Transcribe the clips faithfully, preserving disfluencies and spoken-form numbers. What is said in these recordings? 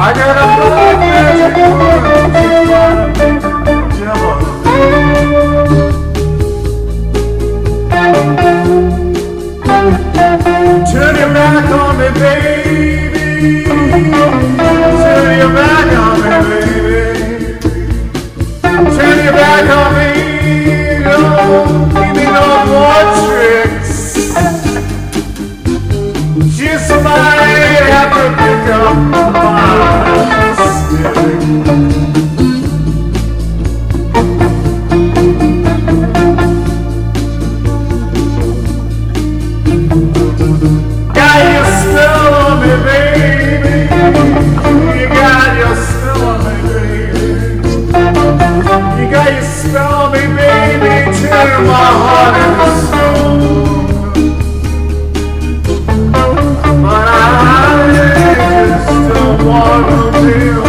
got a black magic woman, she's trying to make a devil. Turn your back on me, baby. Turn your back on me, baby. Turn your back on me. Don't give me no more tricks. Just might have to pick up my stick. Got your spell on me, baby. You got your spell on me, baby. You got your spell on me, baby. Turn my heart into stone. But I just don't want to live.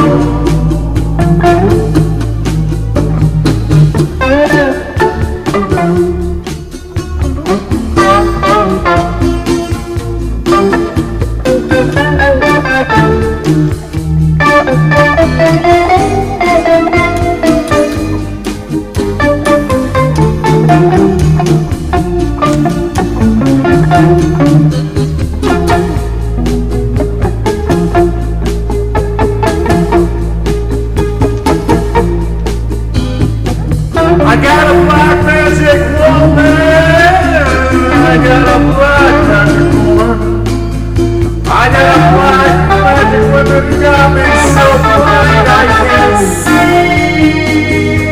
I got a black magic woman. I got a black magic woman. I got a black magic woman who got me so blind I can't see.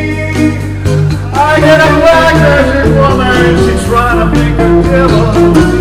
I got a black magic woman, she's trying to make a devil.